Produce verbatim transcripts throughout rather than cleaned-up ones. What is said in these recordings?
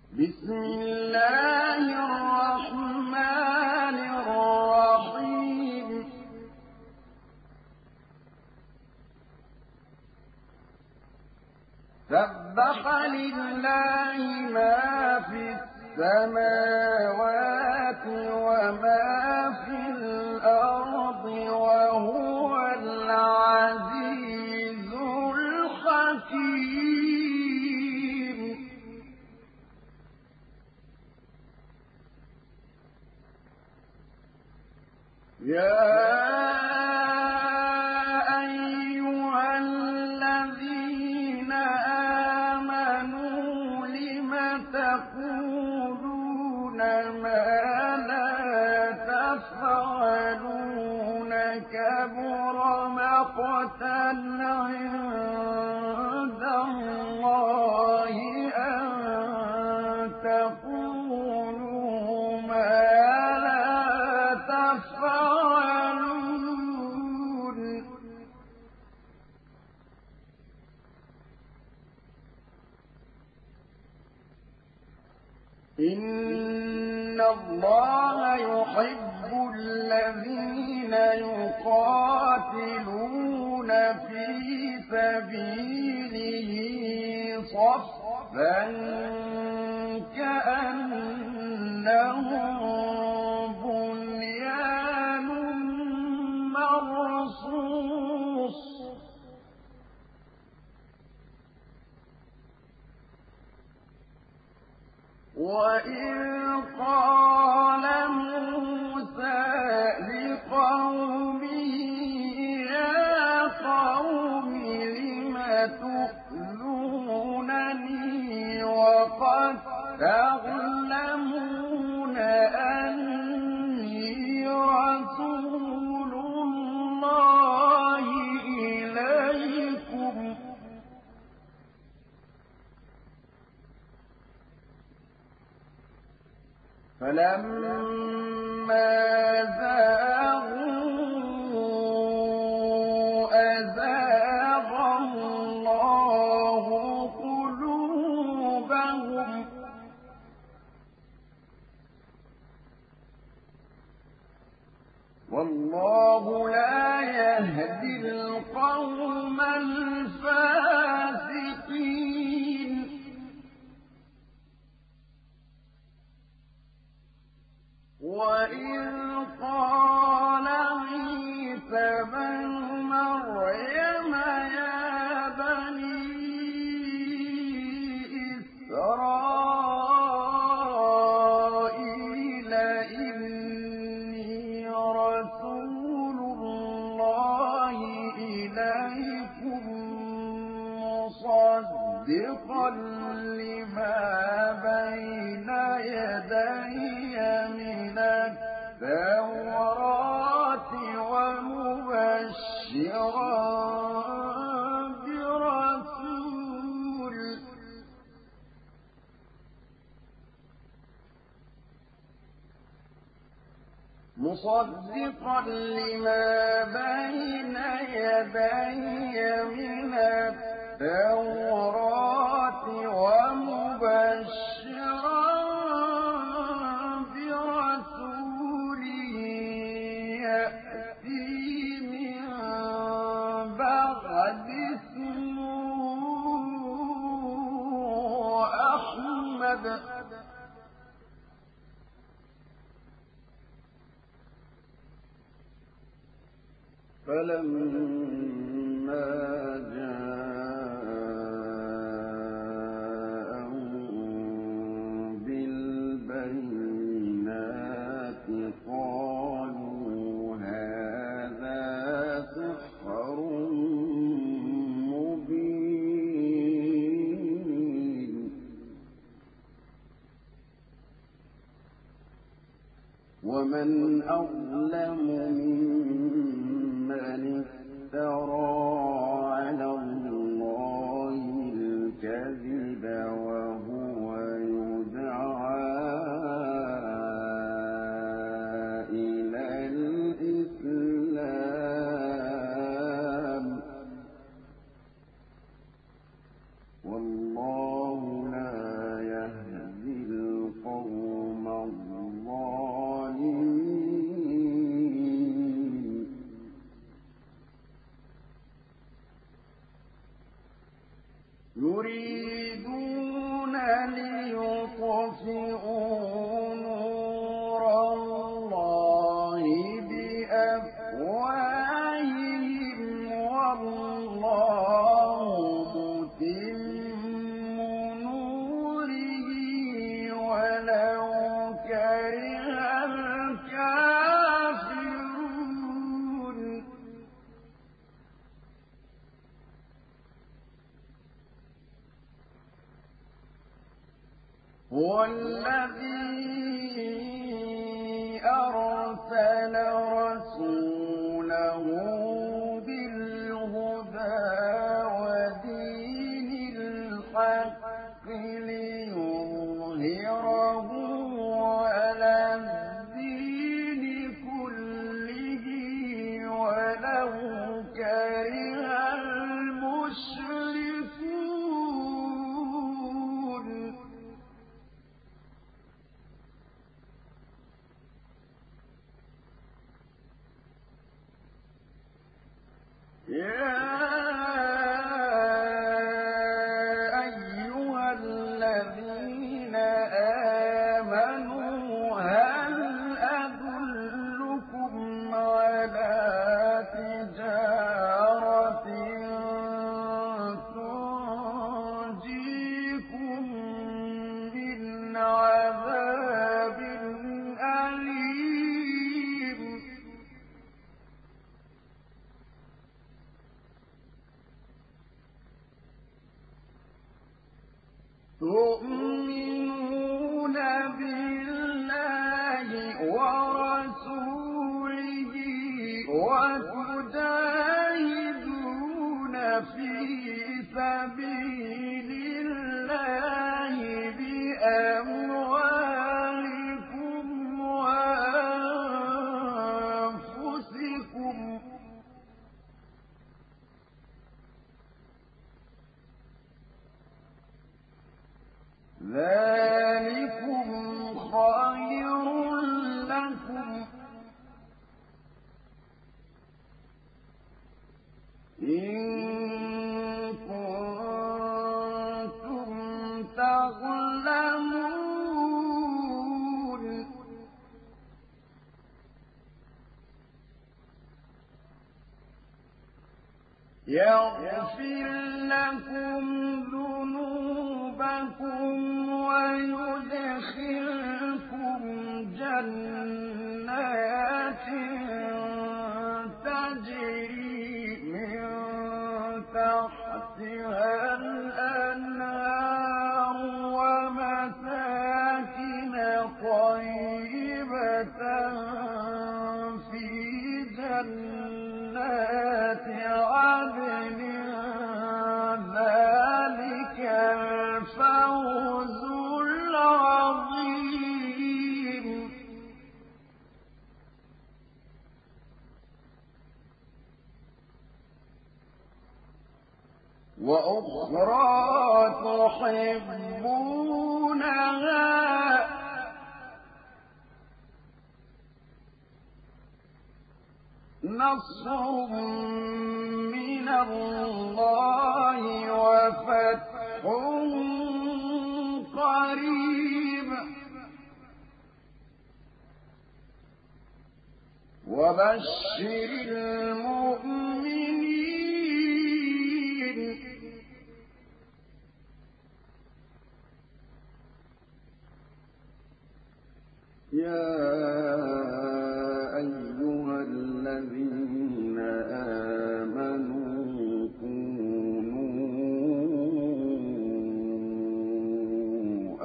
بسم الله الرحمن الرحيم سبح لله ما في السماوات وما في الأرض وهو العزيز الحكيم يا أيها الذين آمنوا لم تقولون ما لا تفعلون كبر مقتا عند الله أن تقولوا ما لا تفعلون إن الله يحب الذين يقاتلون في سبيله صفا كأنهم بنيان مرصوص وإذ قال موسى لقومه يا قوم لم تؤذونني وقد تعلمون أني رسول الله إليكم فلما زاغوا أزاغ الله قلوبهم والله لا يهدي القوم الفاسقين وإذ قال عيسى بن مريم يا بني إسرائيل إني رسول الله إليكم مصدقا لما بين يدي من التوراة ومبشرا برسول مصدقا لما بين يدي من التوراة ومبشرا برسول يأتي من بعد اسمه أحمد فلما جاءهم بالبينات قالوا هذا سحر مبين ومن أظلم ممن افترى على الله الكذب وهو يدعى إلى الإسلام والله لا يهدي هو الذي أرسل رسوله بالهدى ودين الحق ليظهره على الدين كله ولو كره المشركون. يا أيها الذين آمنوا هل أدلكم على تجارة تنجيكم من عذاب أليم. تؤمنون بالله ورسوله وتجاهدون في سبيل الله بأموالكم وأنفسكم. ذلكم خير لكم إن كنتم تعلمون. يغفر لكم ذنوبكم ويدخلكم جنات تجري من تحتها الأنهار ومساكن طيبة في جنات عدن. ذلك الفوز العظيم. وأخرى تحبونها نصر من الله وفتح قريب وبشر المؤمنين. يا أيها الذين آمنوا كونوا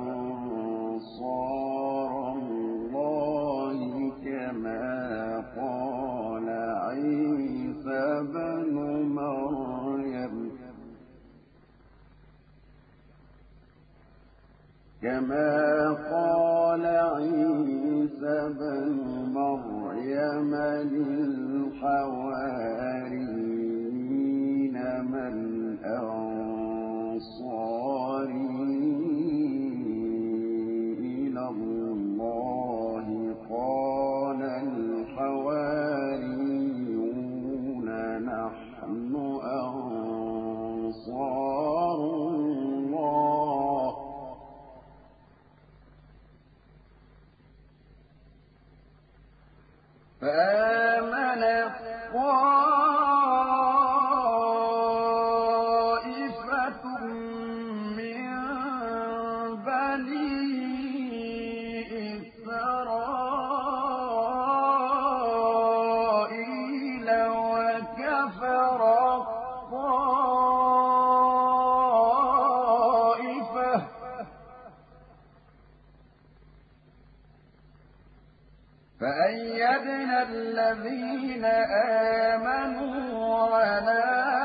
أنصار الله كما قال عيسى بن مريم كما قال عيسى بن مريم للحواريين من أنصاري إلى الله قال الحواريون نحن أنصار الله فآمن فأيدنا الذين آمنوا على